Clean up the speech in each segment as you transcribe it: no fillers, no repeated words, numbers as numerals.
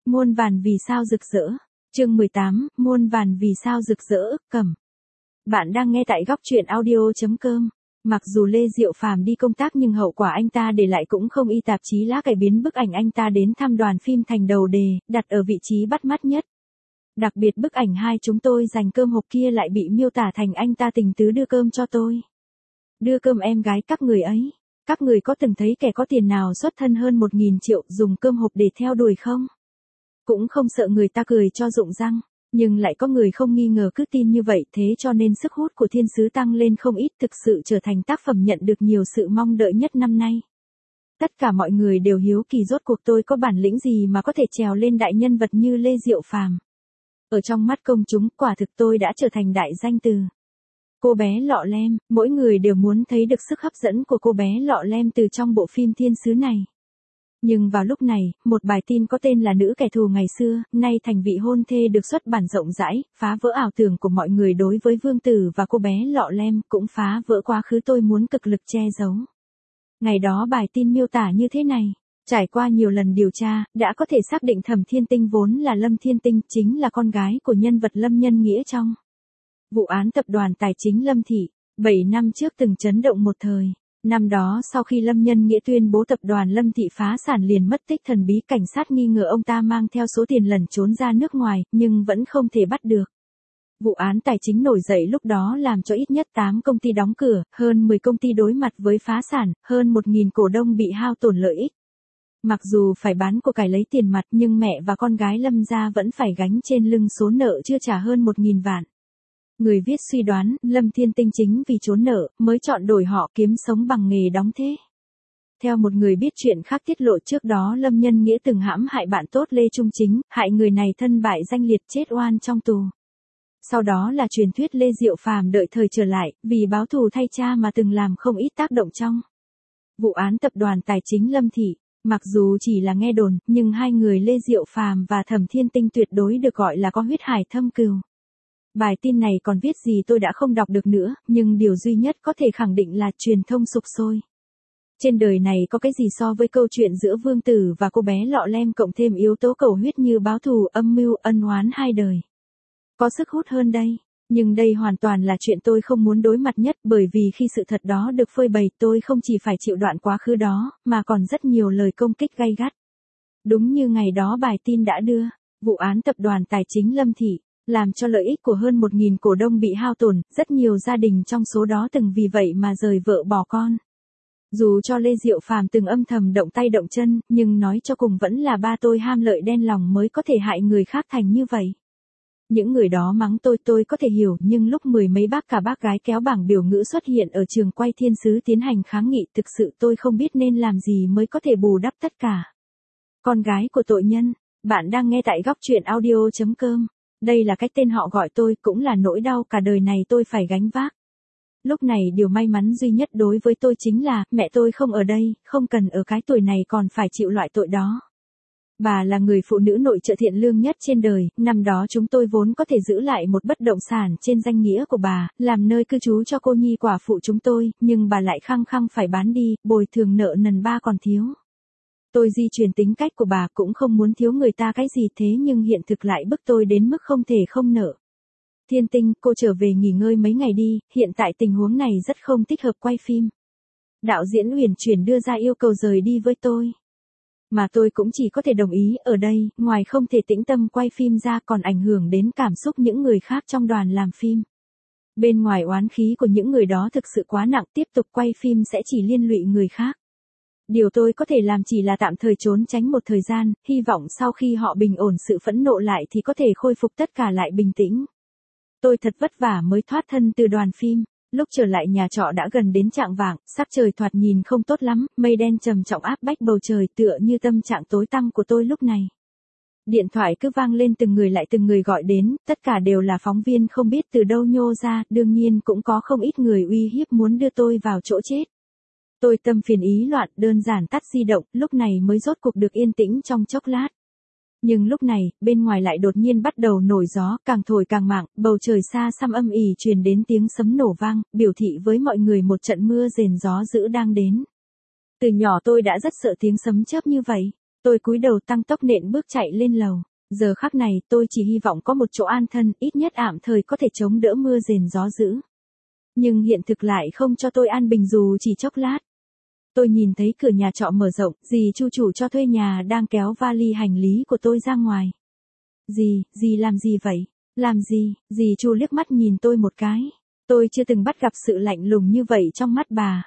Muôn vàn vì sao rực rỡ. Chương 18, muôn vàn vì sao rực rỡ, cầm. Bạn đang nghe tại góc truyện audio.com. Mặc dù Lê Diệu Phàm đi công tác nhưng hậu quả anh ta để lại cũng không y, tạp chí lá cải biến bức ảnh anh ta đến thăm đoàn phim thành đầu đề, đặt ở vị trí bắt mắt nhất. Đặc biệt bức ảnh hai chúng tôi dành cơm hộp kia lại bị miêu tả thành anh ta tình tứ đưa cơm cho tôi. Đưa cơm em gái các người ấy. Các người có từng thấy kẻ có tiền nào xuất thân hơn 1.000 triệu dùng cơm hộp để theo đuổi không? Cũng không sợ người ta cười cho rụng răng, nhưng lại có người không nghi ngờ cứ tin như vậy, thế cho nên sức hút của Thiên Sứ tăng lên không ít, thực sự trở thành tác phẩm nhận được nhiều sự mong đợi nhất năm nay. Tất cả mọi người đều hiếu kỳ rốt cuộc tôi có bản lĩnh gì mà có thể trèo lên đại nhân vật như Lê Diệu Phàm. Ở trong mắt công chúng, quả thực tôi đã trở thành đại danh từ. Cô bé lọ lem, mỗi người đều muốn thấy được sức hấp dẫn của cô bé lọ lem từ trong bộ phim Thiên Sứ này. Nhưng vào lúc này, một bài tin có tên là Nữ kẻ thù ngày xưa, nay thành vị hôn thê được xuất bản rộng rãi, phá vỡ ảo tưởng của mọi người đối với Vương Tử và cô bé lọ lem, cũng phá vỡ quá khứ tôi muốn cực lực che giấu. Ngày đó bài tin miêu tả như thế này: trải qua nhiều lần điều tra, đã có thể xác định Thẩm Thiên Tinh vốn là Lâm Thiên Tinh, chính là con gái của nhân vật Lâm Nhân Nghĩa trong vụ án tập đoàn tài chính Lâm Thị, 7 năm trước từng chấn động một thời. Năm đó sau khi Lâm Nhân Nghĩa tuyên bố tập đoàn Lâm Thị phá sản liền mất tích thần bí, cảnh sát nghi ngờ ông ta mang theo số tiền lẩn trốn ra nước ngoài, nhưng vẫn không thể bắt được. Vụ án tài chính nổi dậy lúc đó làm cho ít nhất 8 công ty đóng cửa, hơn 10 công ty đối mặt với phá sản, hơn 1.000 cổ đông bị hao tổn lợi ích. Mặc dù phải bán của cải lấy tiền mặt nhưng mẹ và con gái Lâm gia vẫn phải gánh trên lưng số nợ chưa trả hơn 1.000 vạn. Người viết suy đoán, Lâm Thiên Tinh chính vì trốn nợ, mới chọn đổi họ kiếm sống bằng nghề đóng thế. Theo một người biết chuyện khác tiết lộ, trước đó Lâm Nhân Nghĩa từng hãm hại bạn tốt Lê Trung Chính, hại người này thân bại danh liệt chết oan trong tù. Sau đó là truyền thuyết Lê Diệu Phàm đợi thời trở lại, vì báo thù thay cha mà từng làm không ít tác động trong vụ án tập đoàn tài chính Lâm Thị. Mặc dù chỉ là nghe đồn, nhưng hai người Lê Diệu Phàm và Thẩm Thiên Tinh tuyệt đối được gọi là có huyết hải thâm cừu. Bài tin này còn viết gì tôi đã không đọc được nữa, nhưng điều duy nhất có thể khẳng định là truyền thông sục sôi. Trên đời này có cái gì so với câu chuyện giữa Vương Tử và cô bé lọ lem cộng thêm yếu tố cầu huyết như báo thù, âm mưu, ân oán hai đời. Có sức hút hơn đây, nhưng đây hoàn toàn là chuyện tôi không muốn đối mặt nhất, bởi vì khi sự thật đó được phơi bày tôi không chỉ phải chịu đoạn quá khứ đó, mà còn rất nhiều lời công kích gay gắt. Đúng như ngày đó bài tin đã đưa, vụ án tập đoàn tài chính Lâm Thị làm cho lợi ích của hơn 1.000 cổ đông bị hao tổn, rất nhiều gia đình trong số đó từng vì vậy mà rời vợ bỏ con. Dù cho Lê Diệu Phàm từng âm thầm động tay động chân, nhưng nói cho cùng vẫn là ba tôi ham lợi đen lòng mới có thể hại người khác thành như vậy. Những người đó mắng tôi có thể hiểu, nhưng lúc mười mấy bác cả bác gái kéo bảng biểu ngữ xuất hiện ở trường quay Thiên Sứ tiến hành kháng nghị, thực sự tôi không biết nên làm gì mới có thể bù đắp tất cả. Con gái của tội nhân, bạn đang nghe tại góc truyện audio.com. Đây là cách tên họ gọi tôi, cũng là nỗi đau cả đời này tôi phải gánh vác. Lúc này điều may mắn duy nhất đối với tôi chính là, mẹ tôi không ở đây, không cần ở cái tuổi này còn phải chịu loại tội đó. Bà là người phụ nữ nội trợ thiện lương nhất trên đời, năm đó chúng tôi vốn có thể giữ lại một bất động sản trên danh nghĩa của bà, làm nơi cư trú cho cô nhi quả phụ chúng tôi, nhưng bà lại khăng khăng phải bán đi, bồi thường nợ nần ba còn thiếu. Tôi di truyền tính cách của bà, cũng không muốn thiếu người ta cái gì, thế nhưng hiện thực lại bức tôi đến mức không thể không nợ. Thiên Tinh, cô trở về nghỉ ngơi mấy ngày đi, hiện tại tình huống này rất không thích hợp quay phim. Đạo diễn Uyển Chuyển đưa ra yêu cầu rời đi với tôi. Mà tôi cũng chỉ có thể đồng ý, ở đây, ngoài không thể tĩnh tâm quay phim ra còn ảnh hưởng đến cảm xúc những người khác trong đoàn làm phim. Bên ngoài oán khí của những người đó thực sự quá nặng, tiếp tục quay phim sẽ chỉ liên lụy người khác. Điều tôi có thể làm chỉ là tạm thời trốn tránh một thời gian, hy vọng sau khi họ bình ổn sự phẫn nộ lại thì có thể khôi phục tất cả lại bình tĩnh. Tôi thật vất vả mới thoát thân từ đoàn phim, lúc trở lại nhà trọ đã gần đến chạng vạng, sắc trời thoạt nhìn không tốt lắm, mây đen trầm trọng áp bách bầu trời tựa như tâm trạng tối tăm của tôi lúc này. Điện thoại cứ vang lên, từng người lại từng người gọi đến, tất cả đều là phóng viên không biết từ đâu nhô ra, đương nhiên cũng có không ít người uy hiếp muốn đưa tôi vào chỗ chết. Tôi tâm phiền ý loạn, đơn giản tắt di động, lúc này mới rốt cuộc được yên tĩnh trong chốc lát. Nhưng lúc này, bên ngoài lại đột nhiên bắt đầu nổi gió, càng thổi càng mạnh, bầu trời xa xăm âm ỉ truyền đến tiếng sấm nổ vang, biểu thị với mọi người một trận mưa rền gió dữ đang đến. Từ nhỏ tôi đã rất sợ tiếng sấm chớp như vậy. Tôi cúi đầu tăng tốc nện bước chạy lên lầu. Giờ khắc này tôi chỉ hy vọng có một chỗ an thân, ít nhất tạm thời có thể chống đỡ mưa rền gió dữ. Nhưng hiện thực lại không cho tôi an bình dù chỉ chốc lát. Tôi nhìn thấy cửa nhà trọ mở rộng, dì Chu chủ cho thuê nhà đang kéo vali hành lý của tôi ra ngoài. Dì làm gì vậy? Làm gì? Dì Chu liếc mắt nhìn tôi một cái. Tôi chưa từng bắt gặp sự lạnh lùng như vậy trong mắt bà.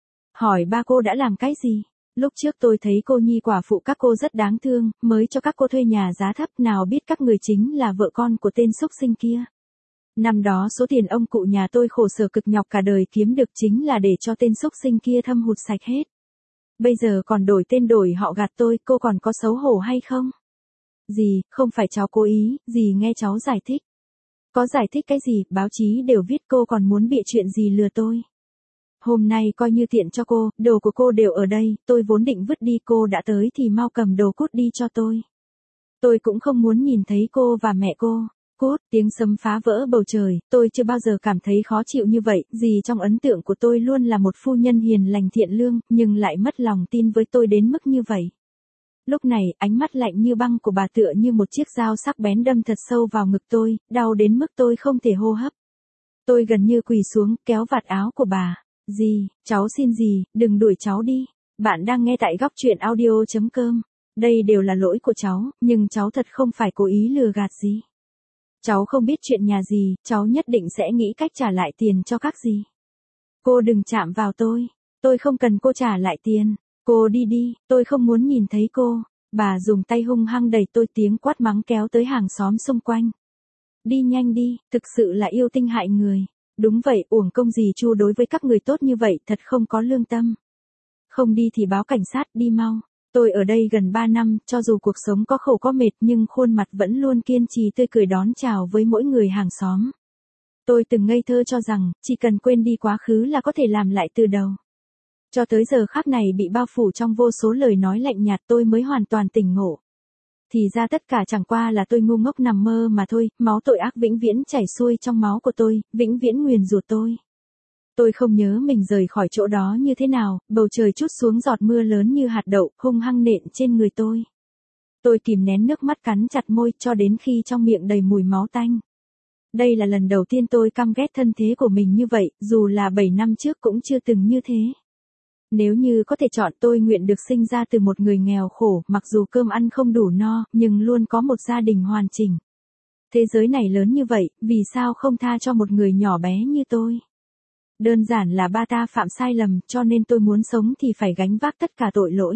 Hỏi ba cô đã làm cái gì? Lúc trước tôi thấy cô nhi quả phụ các cô rất đáng thương, mới cho các cô thuê nhà giá thấp, nào biết các người chính là vợ con của tên xúc sinh kia. Năm đó số tiền ông cụ nhà tôi khổ sở cực nhọc cả đời kiếm được chính là để cho tên xúc sinh kia thâm hụt sạch hết. Bây giờ còn đổi tên đổi họ gạt tôi, cô còn có xấu hổ hay không? Dì, không phải cháu cố ý, dì nghe cháu giải thích. Có giải thích cái gì, báo chí đều viết, cô còn muốn bịa chuyện gì lừa tôi. Hôm nay coi như tiện cho cô, đồ của cô đều ở đây, tôi vốn định vứt đi, cô đã tới thì mau cầm đồ cút đi cho tôi. Tôi cũng không muốn nhìn thấy cô và mẹ cô. Cút, tiếng sấm phá vỡ bầu trời, tôi chưa bao giờ cảm thấy khó chịu như vậy, dì trong ấn tượng của tôi luôn là một phu nhân hiền lành thiện lương, nhưng lại mất lòng tin với tôi đến mức như vậy. Lúc này, ánh mắt lạnh như băng của bà tựa như một chiếc dao sắc bén đâm thật sâu vào ngực tôi, đau đến mức tôi không thể hô hấp. Tôi gần như quỳ xuống, kéo vạt áo của bà. Dì, cháu xin dì, đừng đuổi cháu đi. Bạn đang nghe tại góc truyện audio.com. Đây đều là lỗi của cháu, nhưng cháu thật không phải cố ý lừa gạt dì. Cháu không biết chuyện nhà dì, cháu nhất định sẽ nghĩ cách trả lại tiền cho các dì. Cô đừng chạm vào tôi không cần cô trả lại tiền. Cô đi đi, tôi không muốn nhìn thấy cô. Bà dùng tay hung hăng đẩy tôi, tiếng quát mắng kéo tới hàng xóm xung quanh. Đi nhanh đi, thực sự là yêu tinh hại người. Đúng vậy, uổng công dì Chu đối với các người tốt như vậy, thật không có lương tâm. Không đi thì báo cảnh sát, đi mau. Tôi ở đây gần 3 năm, cho dù cuộc sống có khổ có mệt nhưng khuôn mặt vẫn luôn kiên trì tươi cười đón chào với mỗi người hàng xóm. Tôi từng ngây thơ cho rằng, chỉ cần quên đi quá khứ là có thể làm lại từ đầu. Cho tới giờ khắc này bị bao phủ trong vô số lời nói lạnh nhạt, tôi mới hoàn toàn tỉnh ngộ. Thì ra tất cả chẳng qua là tôi ngu ngốc nằm mơ mà thôi, máu tội ác vĩnh viễn chảy xuôi trong máu của tôi, vĩnh viễn nguyền rủa tôi. Tôi không nhớ mình rời khỏi chỗ đó như thế nào, bầu trời trút xuống giọt mưa lớn như hạt đậu, hung hăng nện trên người tôi. Tôi kìm nén nước mắt cắn chặt môi cho đến khi trong miệng đầy mùi máu tanh. Đây là lần đầu tiên tôi căm ghét thân thế của mình như vậy, dù là 7 năm trước cũng chưa từng như thế. Nếu như có thể chọn, tôi nguyện được sinh ra từ một người nghèo khổ, mặc dù cơm ăn không đủ no, nhưng luôn có một gia đình hoàn chỉnh. Thế giới này lớn như vậy, vì sao không tha cho một người nhỏ bé như tôi? Đơn giản là ba ta phạm sai lầm, cho nên tôi muốn sống thì phải gánh vác tất cả tội lỗi.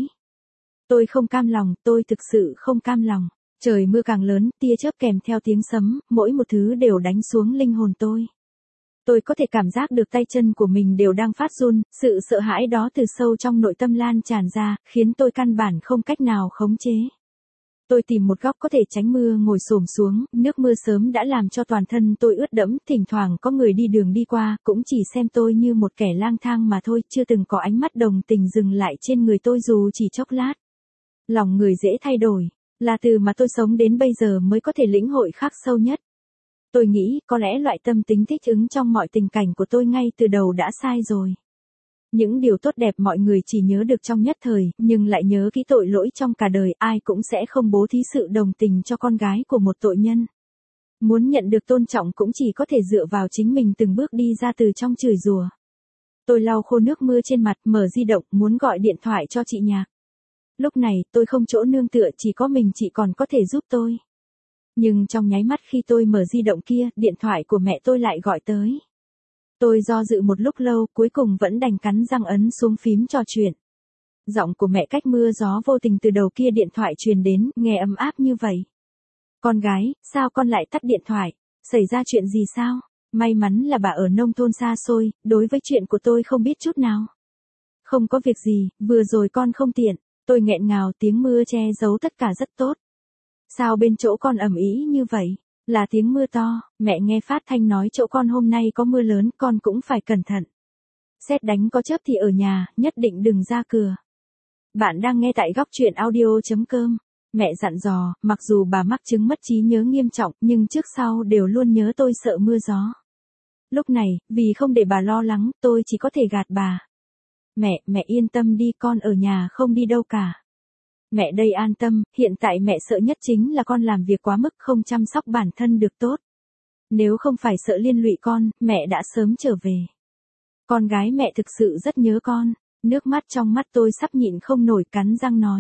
Tôi không cam lòng, tôi thực sự không cam lòng. Trời mưa càng lớn, tia chớp kèm theo tiếng sấm, mỗi một thứ đều đánh xuống linh hồn tôi. Tôi có thể cảm giác được tay chân của mình đều đang phát run, sự sợ hãi đó từ sâu trong nội tâm lan tràn ra, khiến tôi căn bản không cách nào khống chế. Tôi tìm một góc có thể tránh mưa ngồi xổm xuống, nước mưa sớm đã làm cho toàn thân tôi ướt đẫm, thỉnh thoảng có người đi đường đi qua, cũng chỉ xem tôi như một kẻ lang thang mà thôi, chưa từng có ánh mắt đồng tình dừng lại trên người tôi dù chỉ chốc lát. Lòng người dễ thay đổi, là từ mà tôi sống đến bây giờ mới có thể lĩnh hội khắc sâu nhất. Tôi nghĩ, có lẽ loại tâm tính thích ứng trong mọi tình cảnh của tôi ngay từ đầu đã sai rồi. Những điều tốt đẹp mọi người chỉ nhớ được trong nhất thời, nhưng lại nhớ kỹ tội lỗi trong cả đời, ai cũng sẽ không bố thí sự đồng tình cho con gái của một tội nhân. Muốn nhận được tôn trọng cũng chỉ có thể dựa vào chính mình từng bước đi ra từ trong chửi rủa. Tôi lau khô nước mưa trên mặt, mở di động, muốn gọi điện thoại cho chị Nhạc. Lúc này, tôi không chỗ nương tựa, chỉ có mình chị còn có thể giúp tôi. Nhưng trong nháy mắt khi tôi mở di động kia, điện thoại của mẹ tôi lại gọi tới. Tôi do dự một lúc lâu, cuối cùng vẫn đành cắn răng ấn xuống phím trò chuyện. Giọng của mẹ cách mưa gió vô tình từ đầu kia điện thoại truyền đến, nghe ấm áp như vậy. Con gái, sao con lại tắt điện thoại? Xảy ra chuyện gì sao? May mắn là bà ở nông thôn xa xôi, đối với chuyện của tôi không biết chút nào. Không có việc gì, vừa rồi con không tiện. Tôi nghẹn ngào, tiếng mưa che giấu tất cả rất tốt. Sao bên chỗ con ầm ĩ như vậy? Là tiếng mưa to, mẹ nghe phát thanh nói chỗ con hôm nay có mưa lớn, con cũng phải cẩn thận. Sét đánh có chớp thì ở nhà, nhất định đừng ra cửa. Bạn đang nghe tại góc truyện audio.com. Mẹ dặn dò, mặc dù bà mắc chứng mất trí nhớ nghiêm trọng, nhưng trước sau đều luôn nhớ tôi sợ mưa gió. Lúc này, vì không để bà lo lắng, tôi chỉ có thể gạt bà. Mẹ yên tâm đi, con ở nhà không đi đâu cả. mẹ đây an tâm, hiện tại mẹ sợ nhất chính là con làm việc quá mức không chăm sóc bản thân được tốt. Nếu không phải sợ liên lụy con, mẹ đã sớm trở về. Con gái mẹ thực sự rất nhớ con, nước mắt trong mắt tôi sắp nhịn không nổi cắn răng nói.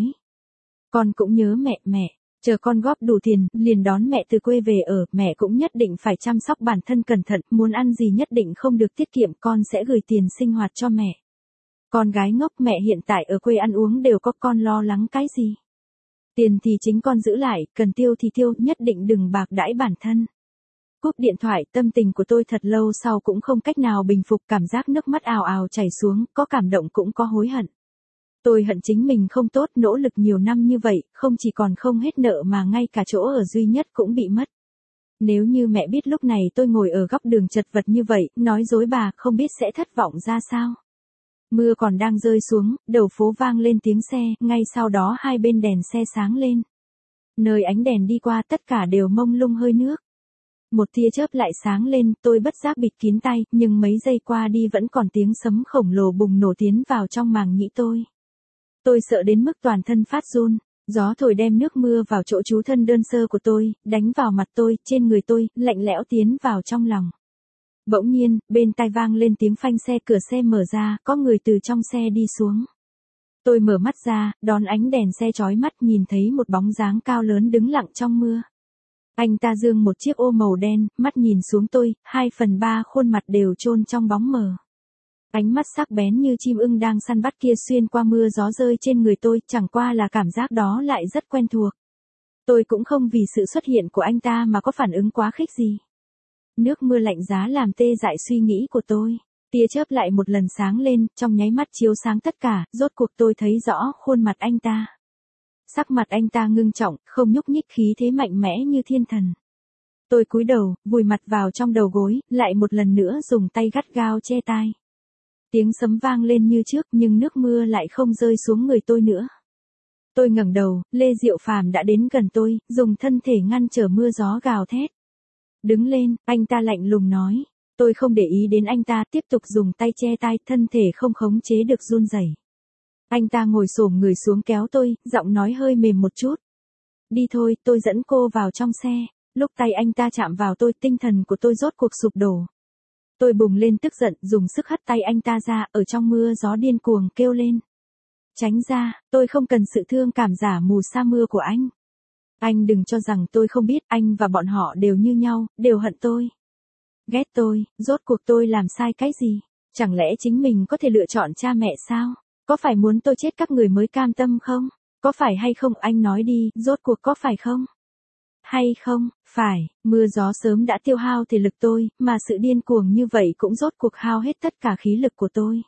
Con cũng nhớ mẹ, chờ con góp đủ tiền, liền đón mẹ từ quê về ở, mẹ cũng nhất định phải chăm sóc bản thân cẩn thận, muốn ăn gì nhất định không được tiết kiệm, con sẽ gửi tiền sinh hoạt cho mẹ. Con gái ngốc, mẹ hiện tại ở quê ăn uống đều có, con lo lắng cái gì? Tiền thì chính con giữ lại, cần tiêu thì tiêu, nhất định đừng bạc đãi bản thân. Cúp điện thoại, tâm tình của tôi thật lâu sau cũng không cách nào bình phục, cảm giác nước mắt ào ào chảy xuống, có cảm động cũng có hối hận. Tôi hận chính mình không tốt, nỗ lực nhiều năm như vậy, không chỉ còn không hết nợ mà ngay cả chỗ ở duy nhất cũng bị mất. Nếu như mẹ biết lúc này tôi ngồi ở góc đường chật vật như vậy, nói dối bà, không biết sẽ thất vọng ra sao. Mưa còn đang rơi xuống, đầu phố vang lên tiếng xe, ngay sau đó hai bên đèn xe sáng lên. Nơi ánh đèn đi qua tất cả đều mông lung hơi nước. Một tia chớp lại sáng lên, tôi bất giác bịt kín tai, nhưng mấy giây qua đi vẫn còn tiếng sấm khổng lồ bùng nổ tiến vào trong màng nhĩ tôi. Tôi sợ đến mức toàn thân phát run, gió thổi đem nước mưa vào chỗ trú thân đơn sơ của tôi, đánh vào mặt tôi, trên người tôi, lạnh lẽo tiến vào trong lòng. Bỗng nhiên, bên tai vang lên tiếng phanh xe, cửa xe mở ra, có người từ trong xe đi xuống. Tôi mở mắt ra, đón ánh đèn xe chói mắt, nhìn thấy một bóng dáng cao lớn đứng lặng trong mưa. Anh ta giương một chiếc ô màu đen, mắt nhìn xuống tôi, 2/3 khuôn mặt đều chôn trong bóng mờ. Ánh mắt sắc bén như chim ưng đang săn bắt kia xuyên qua mưa gió rơi trên người tôi, chẳng qua là cảm giác đó lại rất quen thuộc. Tôi cũng không vì sự xuất hiện của anh ta mà có phản ứng quá khích gì. Nước mưa lạnh giá làm tê dại suy nghĩ của tôi. Tia chớp lại một lần sáng lên, trong nháy mắt chiếu sáng tất cả, rốt cuộc tôi thấy rõ khuôn mặt anh ta. Sắc mặt anh ta ngưng trọng, không nhúc nhích, khí thế mạnh mẽ như thiên thần. Tôi cúi đầu, vùi mặt vào trong đầu gối, lại một lần nữa dùng tay gắt gao che tai. Tiếng sấm vang lên như trước, nhưng nước mưa lại không rơi xuống người tôi nữa. Tôi ngẩng đầu, Lê Diệu Phàm đã đến gần tôi, dùng thân thể ngăn trở mưa gió gào thét. Đứng lên, anh ta lạnh lùng nói. Tôi không để ý đến anh ta, tiếp tục dùng tay che tai, thân thể không khống chế được run rẩy. Anh ta ngồi xổm người xuống kéo tôi, giọng nói hơi mềm một chút. Đi thôi, tôi dẫn cô vào trong xe. Lúc tay anh ta chạm vào tôi, tinh thần của tôi rốt cuộc sụp đổ. Tôi bùng lên tức giận, dùng sức hất tay anh ta ra, ở trong mưa gió điên cuồng kêu lên. Tránh ra, tôi không cần sự thương cảm giả mù sa mưa của anh. Anh đừng cho rằng tôi không biết, anh và bọn họ đều như nhau, đều hận tôi. Ghét tôi, rốt cuộc tôi làm sai cái gì? Chẳng lẽ chính mình có thể lựa chọn cha mẹ sao? Có phải muốn tôi chết các người mới cam tâm không? Có phải hay không, anh nói đi, rốt cuộc có phải không? Hay không, phải, mưa gió sớm đã tiêu hao thể lực tôi, mà sự điên cuồng như vậy cũng rốt cuộc hao hết tất cả khí lực của tôi.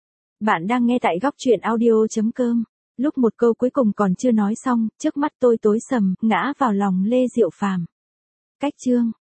Bạn đang nghe tại góc truyện audio.com. Lúc một câu cuối cùng còn chưa nói xong, trước mắt tôi tối sầm, ngã vào lòng Lê Diệu Phàm. Cách chương